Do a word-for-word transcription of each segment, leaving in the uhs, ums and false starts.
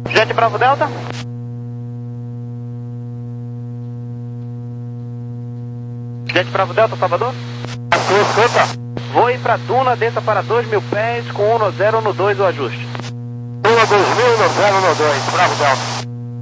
Jet Bravo Delta. Jet Bravo Delta, Salvador. Escuta. Voe para Duna, desça para dois mil pés com um no zero no dois o ajuste. Duna dois mil no zero no dois, Bravo Delta.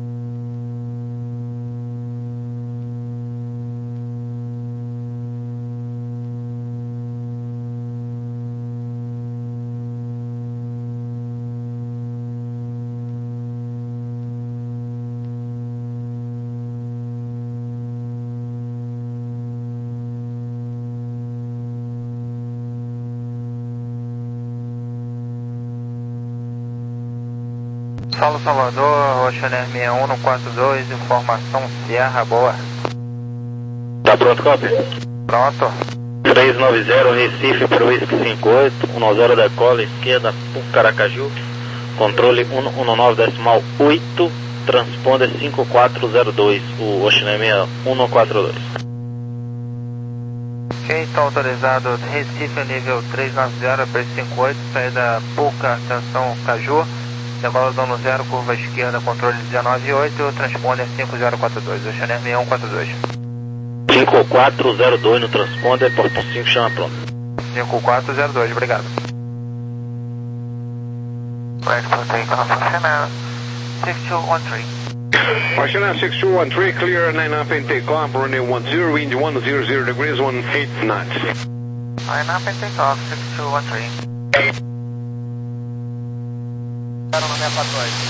Solo Salvador, Oceaner sessenta e um no quarenta e dois, informação Sierra, boa. Tá pronto, copy? Pronto. três nove zero, Recife para o Whisky cinco oito, um zero da cola, esquerda, Caracaju, controle um um nove decimal oito, transponder cinco quatro zero dois, o Oceaner sessenta e um no quarenta e dois. Ok, está autorizado Recife nível três nove zero, P cinquenta e oito, saída Puca, atenção Caju. Decola dono zero, curva esquerda, controle dezenove oito, transponder cinco zero quatro dois, Oceaner sessenta e um quarenta e dois. cinco quatro zero dois no transponder, portão cinco, chama pronto. cinco quatro zero dois, obrigado. Right for takeoff, Oceaner six two one three. Oceaner six two one three, clear nine up and takeoff, runway one zero, wind one zero zero degrees, one eight knots. nine up and takeoff, six two one three. Quero no sessenta e dois.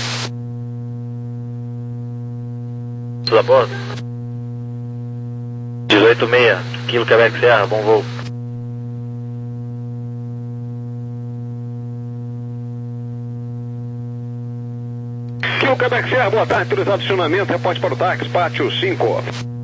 Tudo a bordo? dezoito seis, Kilo Quebec Sierra, bom voo. Kilo Quebec Sierra, boa tarde, autorizado acionamento, reporte para o táxi, pátio cinco.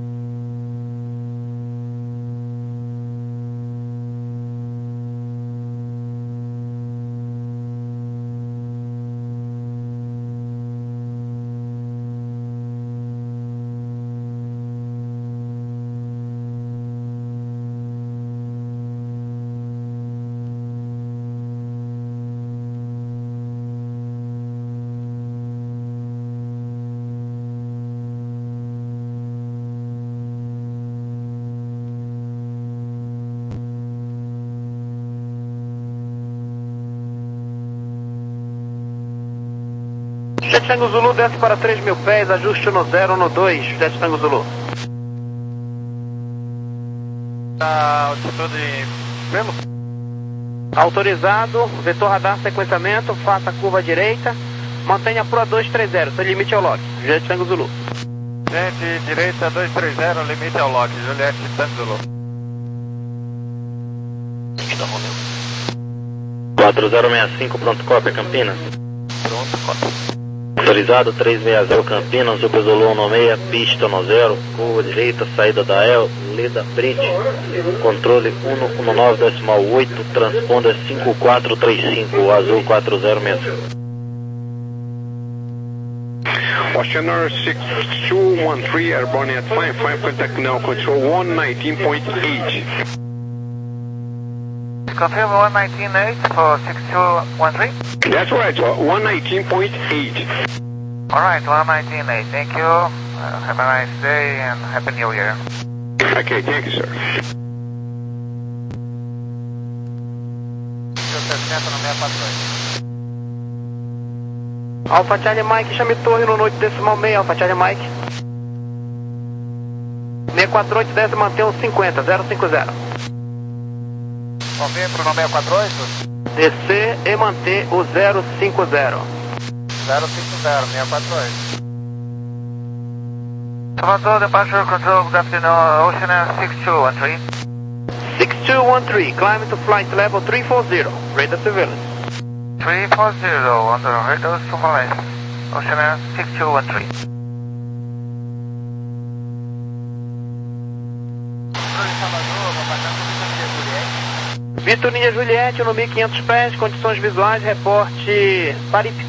Jet Tango Zulu desce para três mil pés, ajuste no zero no dois, Jet Tango Zulu. Tá, altitude mesmo? Autorizado, vetor radar sequenciamento, faça a curva direita, mantenha Pro dois três zero, seu limite é o log, Jet Tango Zulu. Gente, direita dois três zero, limite é o log, Juliette Tango Zulu. quatro zero seis cinco, pronto, cópia, Campinas. Pronto, cópia. Autorizado três seis zero, Campinas, Super Zulu um seis, pista no zero, curva direita, saída da El, Leda Bridge, controle um um nove decimal oito, transponder cinco quatro três cinco, azul quatro zero seis cinco. Oceaner six two one three, airborne at five five, contact now, control one nineteen point eight. Confirm one nineteen point eight for six two one three? That's right, sir, one nineteen point eight. Alright, one nineteen point eight, thank you. Uh, have a nice day and Happy New Year. Okay, thank you, sir. sessenta no sessenta e dois. Alpha Charlie Mike, chame torre no noite decimal seis, Alpha Charlie Mike. seis quatro oito, desce, mantém o cinquenta, zero cinco zero. Confirma pro sessenta e quatro oito? Descer e manter o zero cinco zero. zero cinco zero, sessenta e quatro oito. Salvador, departure control, good afternoon, Oceaner six two one three. six two one three, climb to flight level three four zero, radar surveillance. three four zero, under radar surveillance, Oceaner six two one three. Vitor Ninja Juliette, no mil e quinhentos pés, condições visuais, reporte Paripe.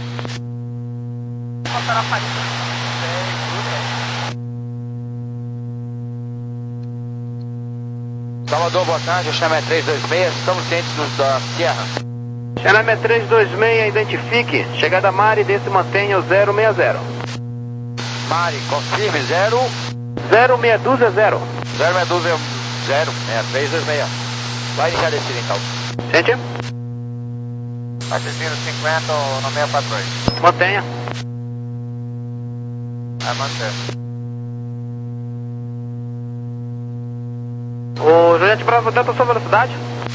Salvador, boa tarde, o chama é três dois seis, estamos cientes do, da Sierra. Chinamé três dois seis, identifique. Chegada Mari, desse mantenha o zero seis zero. Mari, confirme, zero. zero seis dois zero. zero seis dois zero, seis três dois seis. Vai iniciar descida então. Gente, Assistindo cinquenta no seis quatro oito. mantenha. Vai manter. O Juliette Bravo Delta, sua velocidade?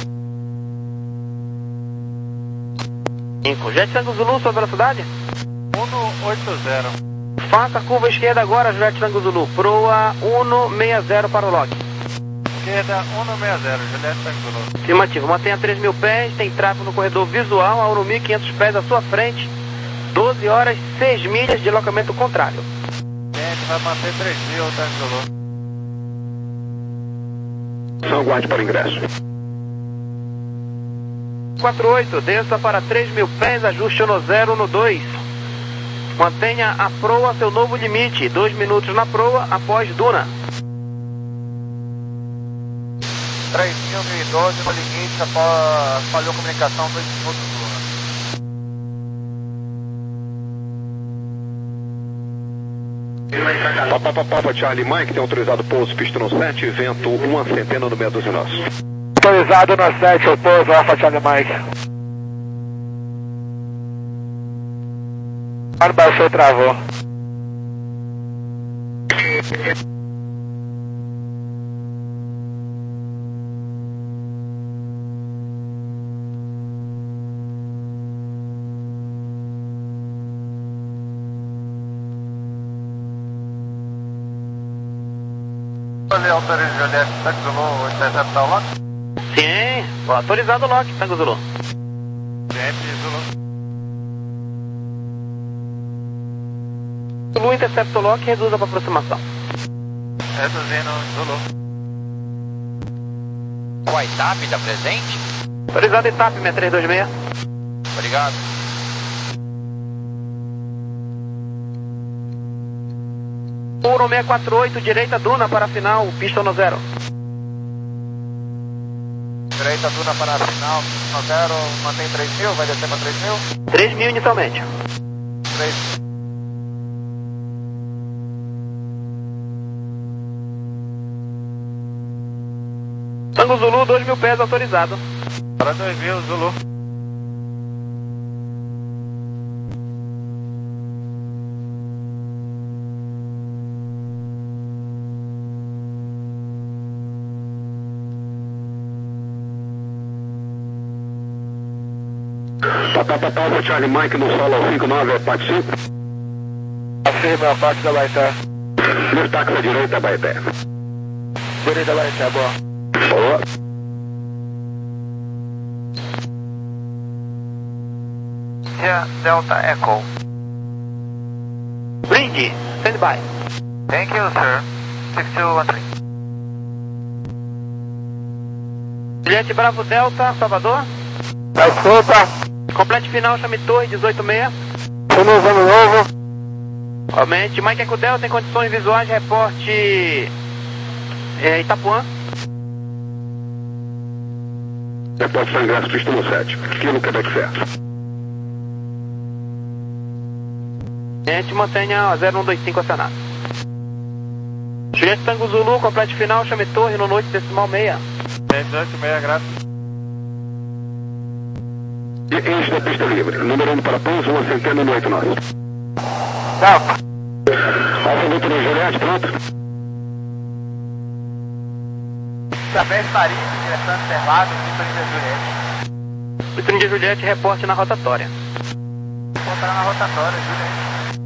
cinco. Jet Tango Zulu, sua velocidade? um oito zero. Faça a curva esquerda agora, Juliette Tango Zulu. Proa um seis zero para o log. Esquerda um seis zero, Juliette Tango Zulu. Afirmativo, mantenha três mil pés, tem tráfego no corredor visual, a um mil e quinhentos pés à sua frente. doze horas, seis milhas de deslocamento contrário. Gente, vai manter três mil, Tango Zulu. São aguarde para o ingresso. quatro oito, desça para três mil pés, ajuste no zero no dois. Mantenha a proa seu novo limite, dois minutos na proa após duna. três mil, mil e doze no limite, após falhou a comunicação, dois minutos duna. Papa, papa, papa, Charlie Mike, tem autorizado pouso pista no sete, vento uma centena no meia dúzia nosso. Autorizado no sete, o pouso, Alfa Charlie Mike. Ar baixou, travou. Autoriza Juliette Tango Zulu, interceptar o lote? Sim, autorizado o lock, Tango Zulu. Sempre Zulu. Zulu intercepta o lock e reduz a aproximação. Reduzindo Zulu. O I T A P está presente? Autorizado I T A P seis três dois seis. Obrigado. um seis quatro oito, direita duna para a final, pista no zero. Direita duna para a final, no zero, mantém três mil, vai descer para três mil? três mil inicialmente. três. Tango Zulu, dois mil pés autorizado. Para dois mil, Zulu. Papa, papa, Charlie Mike no solo cinco nove, parte cinco. Afirma a parte da Baité. No táxi à direita, Baité. Direita Baité, boa. Boa. Here, Delta Echo. Brinde, stand by. Thank you, sir. six two one three. Juliette Bravo Delta, Salvador. Vai solta. Complete final, chame torre, dezoito seis. Feliz ano novo. Aumente, Mike Eco Delta, em condições visuais, reporte é, Itapuã. Repórter São Ingresso, pista no sete. Kilo Quebec certo. Gente, mantenha zero um dois cinco acionado. Juliette Tango Zulu, complete final, chame torre no noite decimal seis. dezoito seis, graças. E eixo da pista livre. Número um para pouso, uma centena no oito nove. Delta. Alfa Luto no Juliette, pronto. Também Paris, direção Interlado, Vitor de Juliette. Vitor de Juliette, reporte na rotatória. Encontrar na rotatória, Juliette.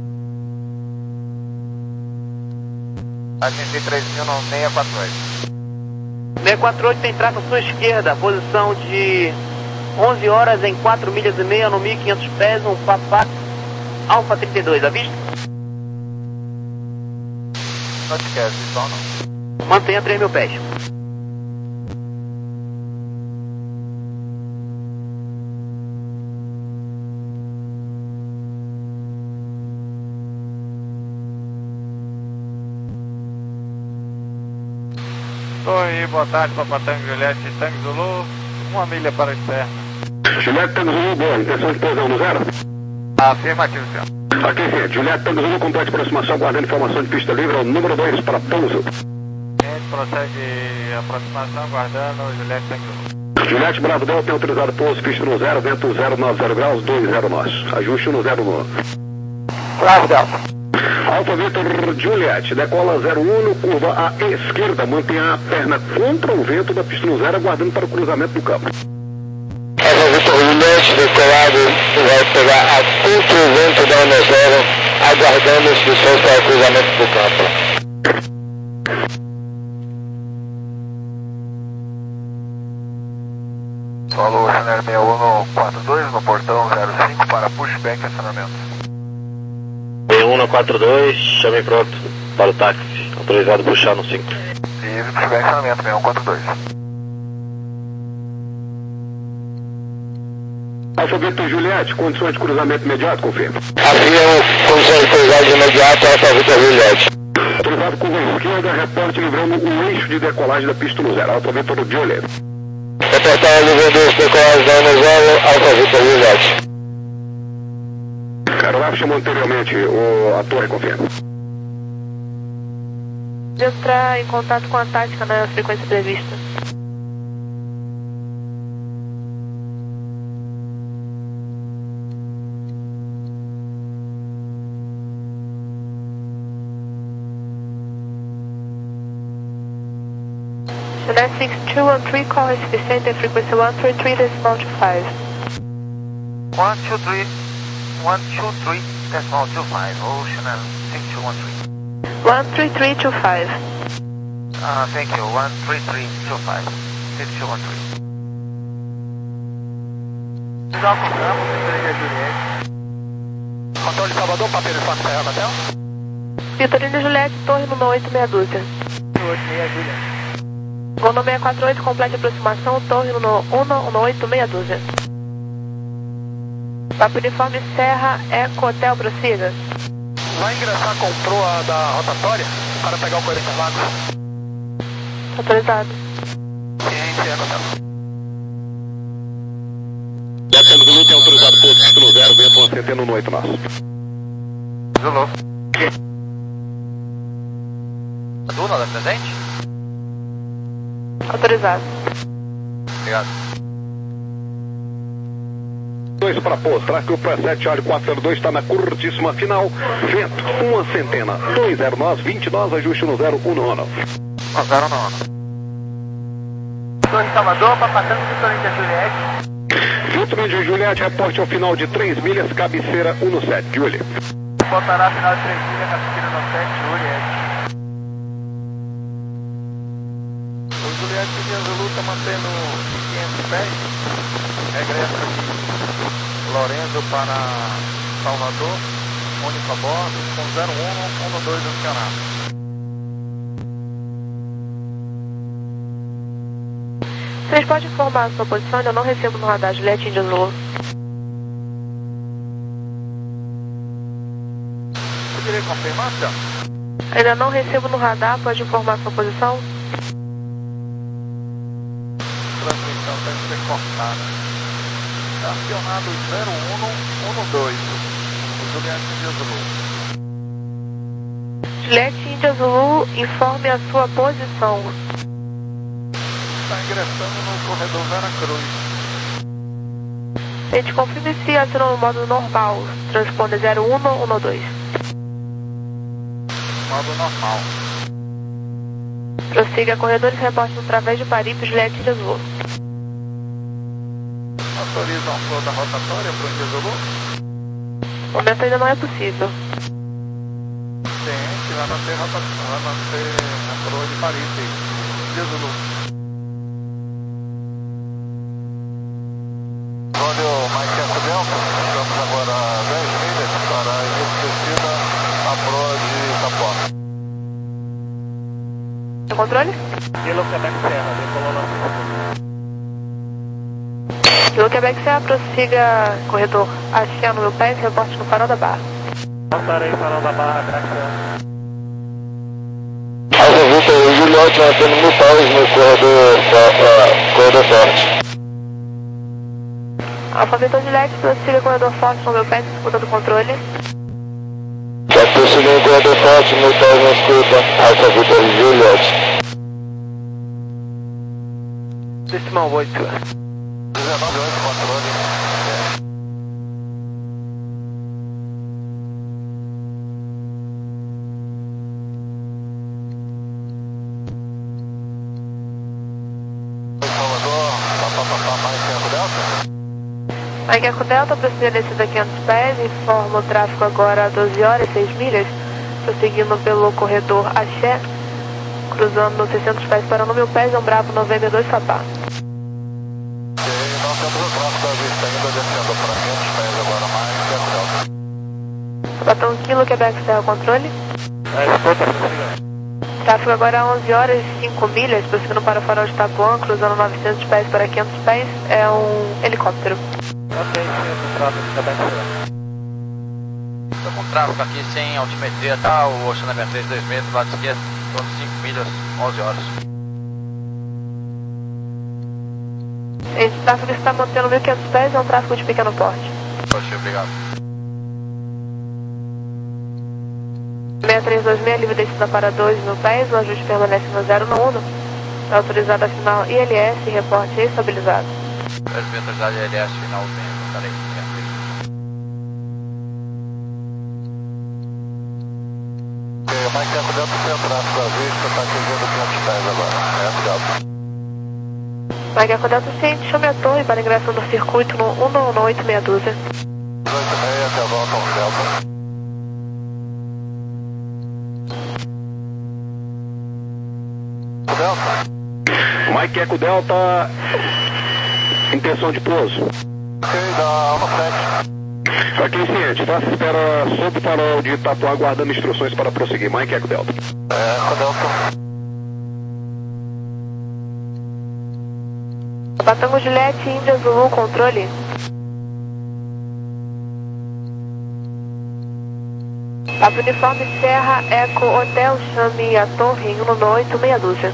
Atingir três mil no seis quatro oito. seis quatro oito tem tráfego à sua esquerda, posição de onze horas em quatro milhas e meia no mil e quinhentos pés, um Papa Alfa trinta e dois, à vista? Não te esquece, então não. Mantenha três mil pés. Oi, boa tarde, Papa Tango Juliette, Tango Zulu, uma milha para a externa. Juliette Tango Zulu, boa. Intenção de pousão no zero? Afirmativo, senhor. Aqui, sim. Juliette Tango Zulu, complete aproximação, guardando informação de pista livre, ao número dois para pouso. Procede aproximação, guardando Juliette Tango Zulu. Juliette Bravo Delta tem autorizado pouso, pista no zero, vento zero nove zero graus, dois zero nós. Ajuste no zero no. Bravo Delta. Alfa Victor Juliette, decola zero um no curva à esquerda, mantenha a perna contra o vento da pista no zero, aguardando para o cruzamento do campo. Alfa Victor Juliette, decolado, vai pegar a contra o vento da no zero, aguardando instruções para o cruzamento do campo. Falou, Chanel seis um quatro dois no portão zero cinco para pushback e acionamento. seis um quatro dois, chame pronto para o táxi, autorizado puxar no cinco. Livre, pushback e acionamento, seis um quatro dois. Alfa Victor Juliette, condições de cruzamento imediato, confirma. Avião, condições de cruzagem imediata, Alfa Victor Juliette. Autorizado curva esquerda, reporte livrando o eixo de decolagem da pista no zero. Alfa Victor Juliette. Reportar livrando os decolagem da no zero, Alfa Victor Juliette. Aeronave chamou anteriormente o, a torre, confirma. De entrar em contato com a tática na frequência prevista. Juliette six two one three, call recipiente, frequência one three three decimal two five. one two three, one two three decimal two five, oh Chanel six two one three. one three three two five. Ah, thank you, one three three two five, six two one three. Já compramos, Vitorina Juliette. Controle Salvador, papel de fato, Serra Batel. Vitorina Juliette, torre número oito meia dúzia. oito seis Juliette. Gol número seis quatro oito, complete aproximação, torre número um oito meia dúzia. Papo Uniforme Serra, Eco Hotel, prossiga. Vai ingressar com proa da rotatória para pegar o quarenta Lagos. Autorizado. Ciência, Eco Hotel. Delta Zulu tem autorizado pouso, pista no zero, vento uma centena no oito nós. Zulu. Duna, da presente? Autorizado. Obrigado. dois para pouso, tráfego para sete, Charlie quatro zero dois, está na curtíssima final. Vento, uma centena, dois zero nós, vinte nós, ajuste no zero um no ano. um zero no ano. Torre Salvador, passando Vitorina Juliette. Vitorina Juliette, reporte ao final de três milhas, cabeceira um no sete, Julie. Botará final de três milhas, cabeceira no sete, Juliette. O Juliette de Zulu está mantendo quinhentos pés, regressa de Lorenzo para Salvador, único a bordo, com zero um, um dois acionado. Vocês podem informar a sua posição? Eu não recebo no radar, Juliette Índia Zulu. Poderia confirmar, senhor? Ainda não recebo no radar, pode informar a sua posição? Transmissão tem que ser cortada. Acionado zero um, um dois, o Juliette Índia Zulu. Juliette Índia Zulu, informe a sua posição. Está ingressando no corredor Vera Cruz. Gente, confirme se acionou no modo normal. Transponder zero um um dois. Modo normal. Prossiga, corredores reportam através de Paripe, Juliette Índia Zulu. Autoriza um flow da rotatória para o Índia Zulu? No momento ainda não é possível. Ciente, vai manter rotatória, vai manter a coroa de Paripe, Índia Zulu. Olha, Mike Delta, estamos agora a dez milhas para a início de descida a proa de Itapuá. Tem controle? Kilo Quebec Serra, decolou na Kilo Quebec Serra, prossiga, corredor Aciano meu pé, reporte no farol da barra. Voltarei farol da barra, Graciano. Alfa Victor Juliette, mantendo mil pés no corredor, uh, corredor forte. Alfa Vitor Juliette, prossiga corredor forte no meu pé, disputa do controle. Já prosseguindo o corredor forte, no pé na escuta, Alfa Vitor Juliette. Decimal oito. dezenove oito, controle. Mike Eco Delta, prossiga descida quinhentos pés, informa o tráfego agora a doze horas e seis milhas, prosseguindo pelo corredor Axé, cruzando seiscentos pés para no mil pés, é um Bravo noventa e dois Papá. Ok, nós temos o tráfego à vista ainda descendo para quinhentos pés agora, mais Eco Delta. Batom Kilo, Quebec Serra Controle. É, escuta, prossiga. Tráfego agora a onze horas e cinco milhas, prosseguindo para o farol de Itapuã, cruzando novecentos pés para quinhentos pés, é um helicóptero. Ok, sim, tráfego está bem certo. Estou com tráfego aqui sem altimetria, tá? O Oceana sessenta e três, dois metros, lado esquerdo, em torno de cinco milhas, onze horas. Esse tráfego está mantendo mil e quinhentos pés, é um tráfego de pequeno porte. Oxe, obrigado. seis três dois seis, livre descida para dois mil pés, o ajuste permanece no zero no Uno. É autorizado a final I L S, reporte estabilizado. três metros da I L S, final vento, estarei ok, Mike Eco Delta, tem tráfego à vista, está chegando quinhentos pés agora, é Delta. Mike Eco Delta, ciente, chame a torre para ingressão do circuito no um nove oito meia dúzia. dezoito e meia, até a volta, um Delta. Delta. Mike Eco Delta, intenção de pouso. Ok, da Alfa sete. Ok, ciente, faça espera sob o farol de Itapuã, aguardando instruções para prosseguir. Mike Eco Delta. É, Eco Delta. Batango Juliette, Índia Zulu, controle. Papo Uniforme Serra, Eco Hotel, chame a torre em um nove oito meia dúzia.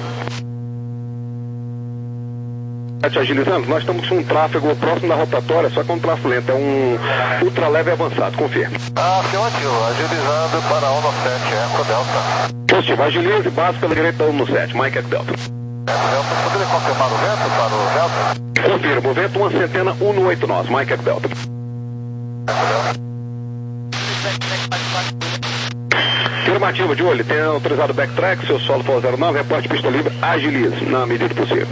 Agilizando, nós estamos com um tráfego próximo da rotatória, só que é um tráfego lento, é um ultraleve avançado, confirme. Ah, afirmativo, agilizando para um nove sete, Eco Delta. Positivo, agilize, base pela direita da um nove sete, Mike Eco Delta. Eco Delta, poderia confirmar o vento para o Delta? Confirma, o vento uma centena um nove oito nove, Mike Eco Delta. Eco Delta. Afirmativo, de olho, tem autorizado backtrack, seu solo for zero nove, reporte pista livre, agilize, na medida do possível.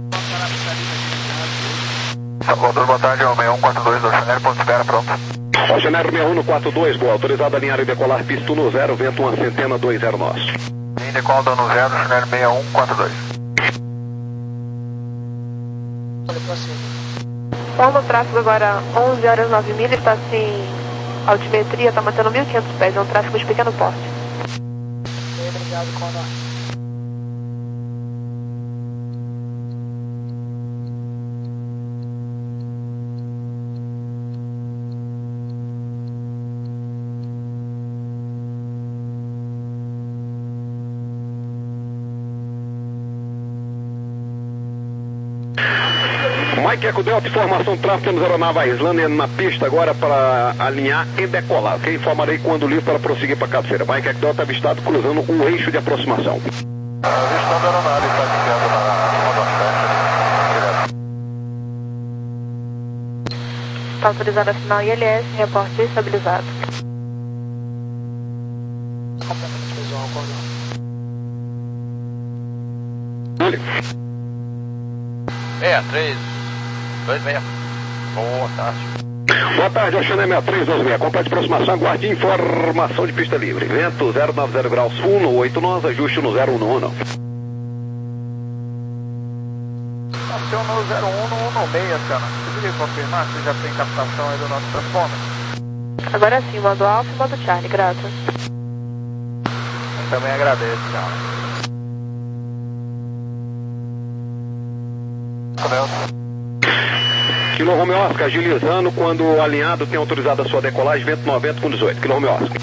Salvador, boa tarde, é o seis um quatro dois do Oceanário, ponto de espera, pronto. Oceanário seis um quatro dois, boa, autorizado a alinhar e decolar, pista um zero, vento uma centena dois zero nove. Em decola dano zero, Oceanário seis um quatro dois. Forma o tráfego agora onze horas nove milhas, está sem altimetria, está mantendo mil e quinhentos pés, é um tráfego de pequeno porte. Obrigado, Condor. Mike Eco Delta, informação tráfego, temos a aeronave Islândia na pista agora para alinhar e decolar. Ok, informarei quando livre para prosseguir para a cabeceira. Mike Eco Delta avistado cruzando o eixo de aproximação. Avistando a aeronave, está desviando na Roda sete. Está autorizado a final I L S, reporte estabilizado. Olhe. seis três dois seis. Boa tarde. Boa tarde, Oceanário sessenta e três dois seis. Complete aproximação, aguarde informação de pista livre. Vento zero nove zero graus, um nove oito nove, ajuste no zero um um. Estação no zero um no um nove seis, cara. Você poderia confirmar se já tem captação aí do nosso transponder? Agora sim, modo Alfa e modo Charlie, grato. Eu também agradeço, cara. Kilo Romeo Oscar, agilizando, quando alinhado tem autorizado a sua decolagem, vento noventa com dezoito. Kilo Romeo Oscar.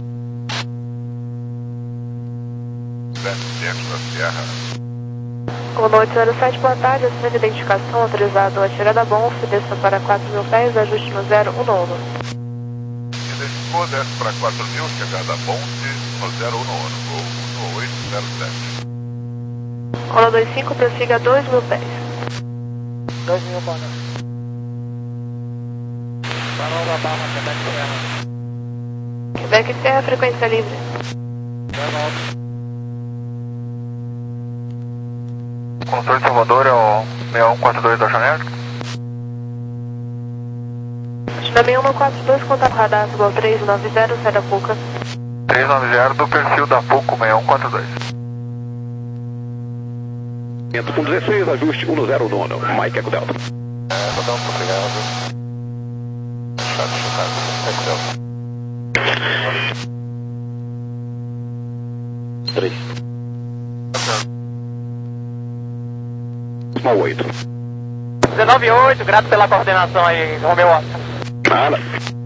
Vento dentro da Sierra. Comando oito zero sete, boa tarde, assinando a identificação, autorizado a tirar da Bonf, desça para quatro mil pés, ajuste no zero um nono. Identificou, desce para quatro mil, chegada Bonf, no zero um nono, voo no oito zero sete. Comando dois cinco, prossiga dois mil pés. dois mil, boa noite. Farol da Barra, Quebec Serra. Quebec Serra, frequência livre. dezenove. Controle de Salvador é o seis um quatro dois da janela. Também um quatro dois, contato radar, igual três nove zero, sai da Puca. três nove zero do perfil da PUCO seis um quatro dois. Com dezesseis, ajuste um no zero nono. Mike Eco Delta. É, vou dar um muito obrigado. Chato, chocado. Eco Delta. três. Small oito. dezenove oito, grato pela coordenação aí, Romeu Oscar. Nada.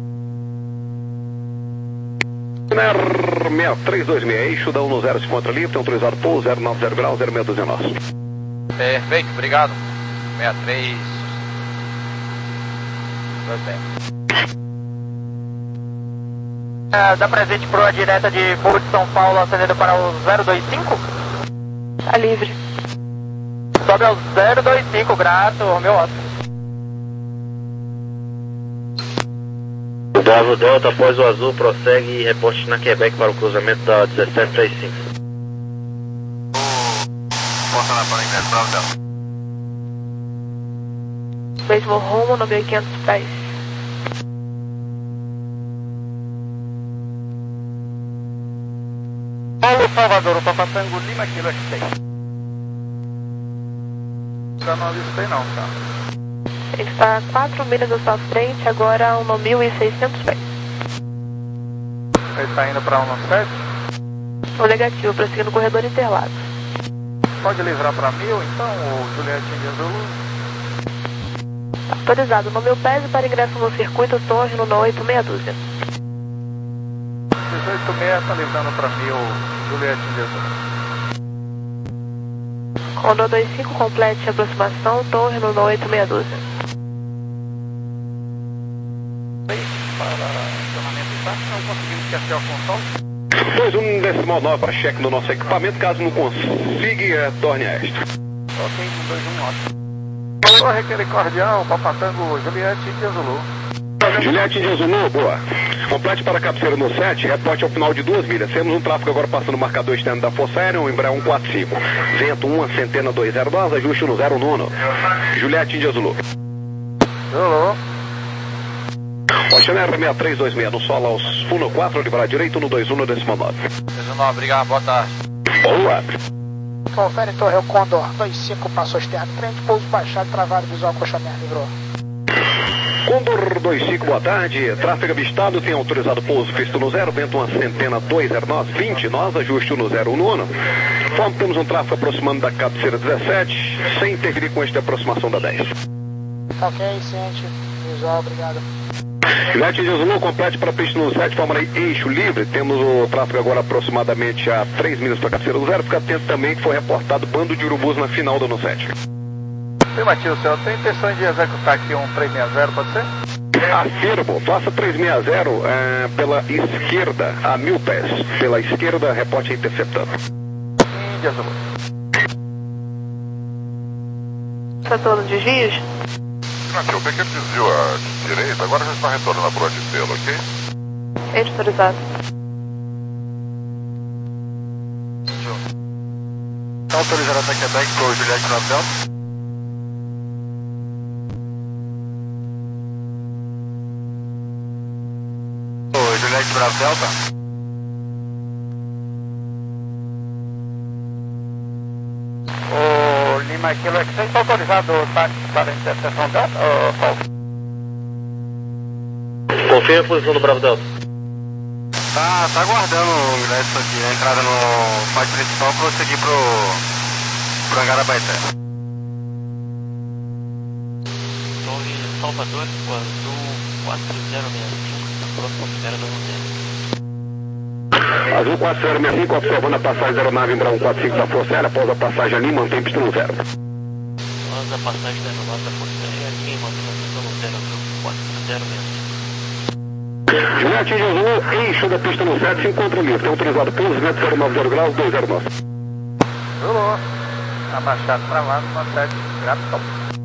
N R seis três dois seis, eixo da um no zero, se encontra livre, tem autorizado pouso zero nove zero graus, zero seis dois nosso. Perfeito, obrigado. sessenta e três. Dois bem. É, dá presente proa direta de Morro de São Paulo, acendendo para o zero dois cinco. Tá livre. Sobe ao zero dois cinco, grato, Romeu Oscar. O Bravo Delta, após o azul, prossegue e reporte na Quebec para o cruzamento da dezessete trinta e cinco. Porta na para inglês, Bravo Delta. Mesmo rumo no mil e quinhentos pés. Paulo Salvador, o Papatango Lima, Kilo X seis. Já não avistei não, cara. Ele está a quatro milhas à sua frente, agora um no mil e seiscentos pés. Ele está indo para um no sete. O negativo, prosseguindo no corredor Interlagos. Pode livrar para mil, então, o Juliette India Zulu. Autorizado no mil pés e para ingresso no circuito Torre no oito meia dúzia. dezoito seis está livrando para mil, Juliette India Zulu. Condor dois cinco, complete a aproximação, Torre no oito meia dúzia. Para acionamento estático, não conseguimos esquecer o console. dois um decimal nove para cheque no nosso equipamento, caso não consiga, torne a esta. Ok, um dois um ótimo. Torre aquele cordial, Papatango, Juliette India Zulu. Juliette India Zulu, boa. Complete para a cabeceira no sete, reporte ao final de duas milhas. Temos um tráfego agora passando o marcador externo da Força Aérea, um Embraer um quatro cinco. Vento um, centena dois zero dois, ajuste no zero nono. Juliette India Zulu. Zulu. Ocean R seis três dois seis, no solo aos um no quatro, livrar direito no dois um no decimal nove. dezenove, obrigado, boa tarde. Boa. Confere Torre, o Condor dois cinco, passou externo, frente, pouso baixado, travado, visual, coxamento, livrou. Condor dois cinco, boa tarde. Tráfego avistado, tem autorizado pouso visto no zero, vento uma centena dois zero nove, vinte nós, ajuste no zero um nono. Forma, temos um tráfego aproximando da cabeceira dezessete, sem interferir com esta aproximação da dez. Ok, ciente, visual, obrigado. Juliette India Zulu, complete para pista no sete, forma aí eixo livre. Temos o tráfego agora aproximadamente a três milhas para a cabeceira do zero. Fica atento também que foi reportado bando de urubus na final do no sete. Afirmativo, senhor. Tem intenção de executar aqui um três seis zero, pode ser? Afirmo, faça três seis zero é, pela esquerda, a mil pés. Pela esquerda, reporte interceptando. Índia Zulu. Setor de desvios? Aqui, o pequeno desvio à direita, agora já está retornando a proa de selo, ok? Ciente, autorizado. Está autorizado até Quebec para o Juliette nove Delta. Oi, Juliette Bravo Delta. O Lima Kilo X seis está autorizado o táxi para a interseção Delta, ou Paulo? Confirma a posição do Bravo Delta. Tá, tá aguardando isso aqui, a entrada no pátio principal para seguir pro, pro Hangar Abaeté. Torre Salvador, o azul quatro zero seis cinco, próximo à espera do Rosé. Azul quatro zero seis cinco, observando a passagem da aeronave Embraer um quatro cinco da Força Aérea, após a passagem ali, mantém pista no zero. Após a passagem da aeronave da Força Aérea, mantém pista no zero, quatro zero mesmo. Juliette Azul, eixo da pista no sete, se encontra livre. Tem autorizado pouso, vento zero nove zero graus, dois zero nove. Zulu, abaixado travado, no sete, grato, top.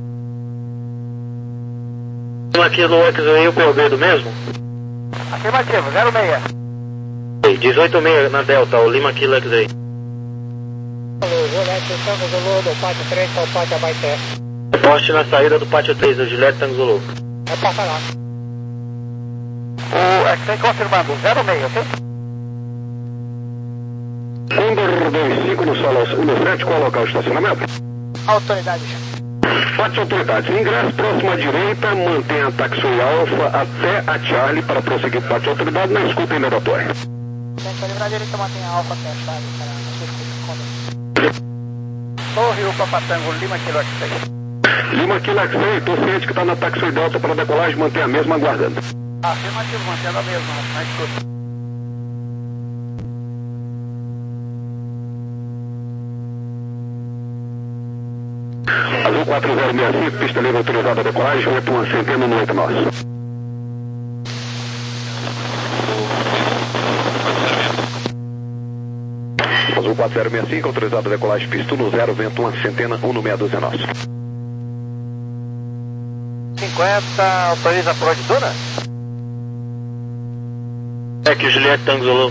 Aqui no X-Ray, o P O B do mesmo? Afirmativo, zero seis. dezoito seis na Delta, o Lima Kilo X-Ray. Juliette Tango Zulu do pátio três ao pátio abaixo. Poste na saída do pátio três, do Juliette Tango Zulu. É passa lá. O X-Ray confirmando, zero seis, ok? Condor dois cinco no solo um sete, qual é o local de estacionamento? Autoridade. Pátio autoridades, ingresso próximo à direita, mantenha a Taxway Alpha até a Charlie para prosseguir o pátio autoridade na escuta imediatória. Para livrar a direita, mantenha a Alpha até a Charlie para a sua escuta. Torre U Papatango, Lima Kilo X-Ray. Lima Kilo X-Ray, tô ciente que está na Taxway Delta para decolagem, mantenha a mesma aguardando. Afirmativo, mantendo a mesma, na escuta. Azul quatro zero seis cinco, pista livre autorizada a decolagem, oito uma centena no oito nós. Azul quatro zero seis cinco, autorizado a decolagem, pista no zero, vento uma centena, um no meia dúzia nós. cinquenta, autoriza a proa de Duna? É que o Juliette Tango Zulu.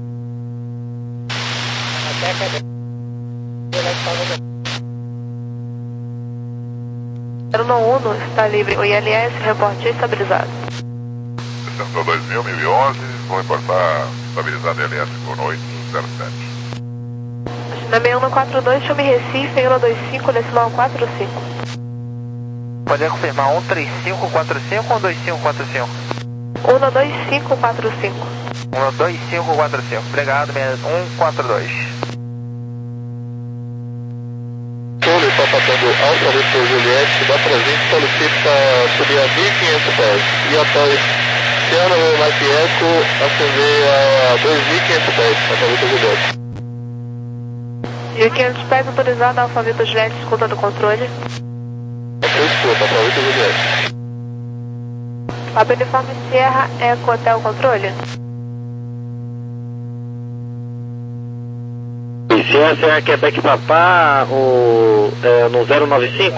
zero um está livre, o I L S reporte estabilizado. Central dois mil, mil e onze, vou reportar estabilizado I L S por oito zero sete. Na seis um quatro dois, chame Recife, um dois cinco, decimal quatro cinco. Pode confirmar um três cinco quatro cinco ou dois cinco quatro cinco? um dois cinco quatro cinco. um dois cinco quatro cinco, obrigado, um quatro dois. Tolo Papatango Alfa Victor Juliette, da presente solicita subir a mil e quinhentos pés e após Ciano Mike Eco ascender a dois mil e quinhentos pés, Alfa Victor Juliette. mil e quinhentos pés autorizado, Alfa Victor Juliette, escuta do controle. Ok, escuta, Alfa Victor Juliette. Fábio Uniforme Sierra, Eco Hotel Controle. Licença, é Quebec Papá, o, é, no zero nove cinco?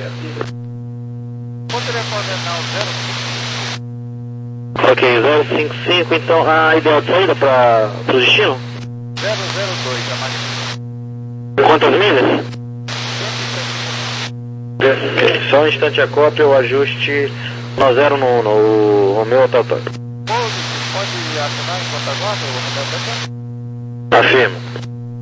O telefone não, zero cinco. Ok, zero cinco cinco, então a ideal de saída para o destino? zero zero dois, a mais. Quantas milhas? Ok, só um instante a cópia, o ajuste no zero no uno, o Romeu Tata. Pouso, pode assinar enquanto aguarda, o Romeu Tata? Afirmo.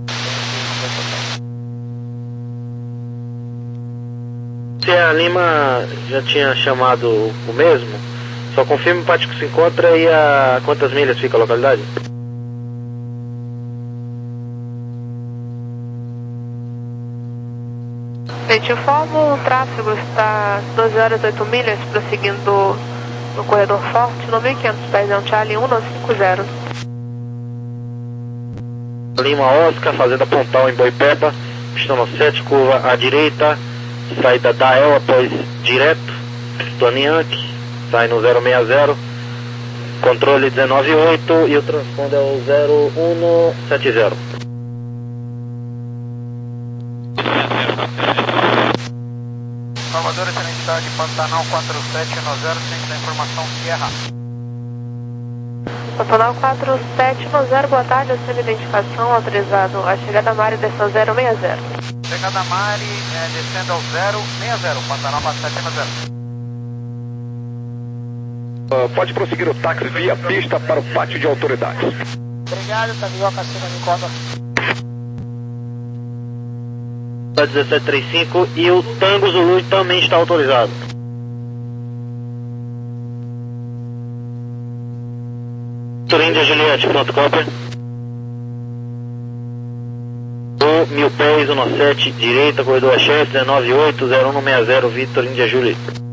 Se a Lima já tinha chamado o mesmo, só confirme o pátio que se encontra e a quantas milhas fica a localidade? Gente, informo, o tráfego está doze horas e oito milhas, prosseguindo no corredor forte, no mil e quinhentos pés, é um Charlie um nove cinco zero. Lima Oscar, fazenda Pontal em Boipeba, pistão no sete, curva à direita, saída da El após direto, do Anianque, sai no zero seis zero, controle dezenove oito e o transponder é o zero um sete zero. Salvador, excelente tarde, Pantanal quatro sete nove zero, centro da informação Sierra. Pantanal quatro sete nove zero, boa tarde, a sua identificação, autorizado a chegada Mari, descendo zero seis zero. Chegada Mari, é, descendo ao zero seis zero, Pantanal quatro sete nove zero. Uh, pode prosseguir o táxi via pista para o pátio de autoridades. Obrigado, Tavioca, acima de Condor. dezessete trinta e cinco e o Tango Zulu também está autorizado. Índia Juliette, pronto, cópia. O mil pés, um sete, direita, corredor Axé, dezenove oito, zero um seis zero, Vitor Índia Juliette.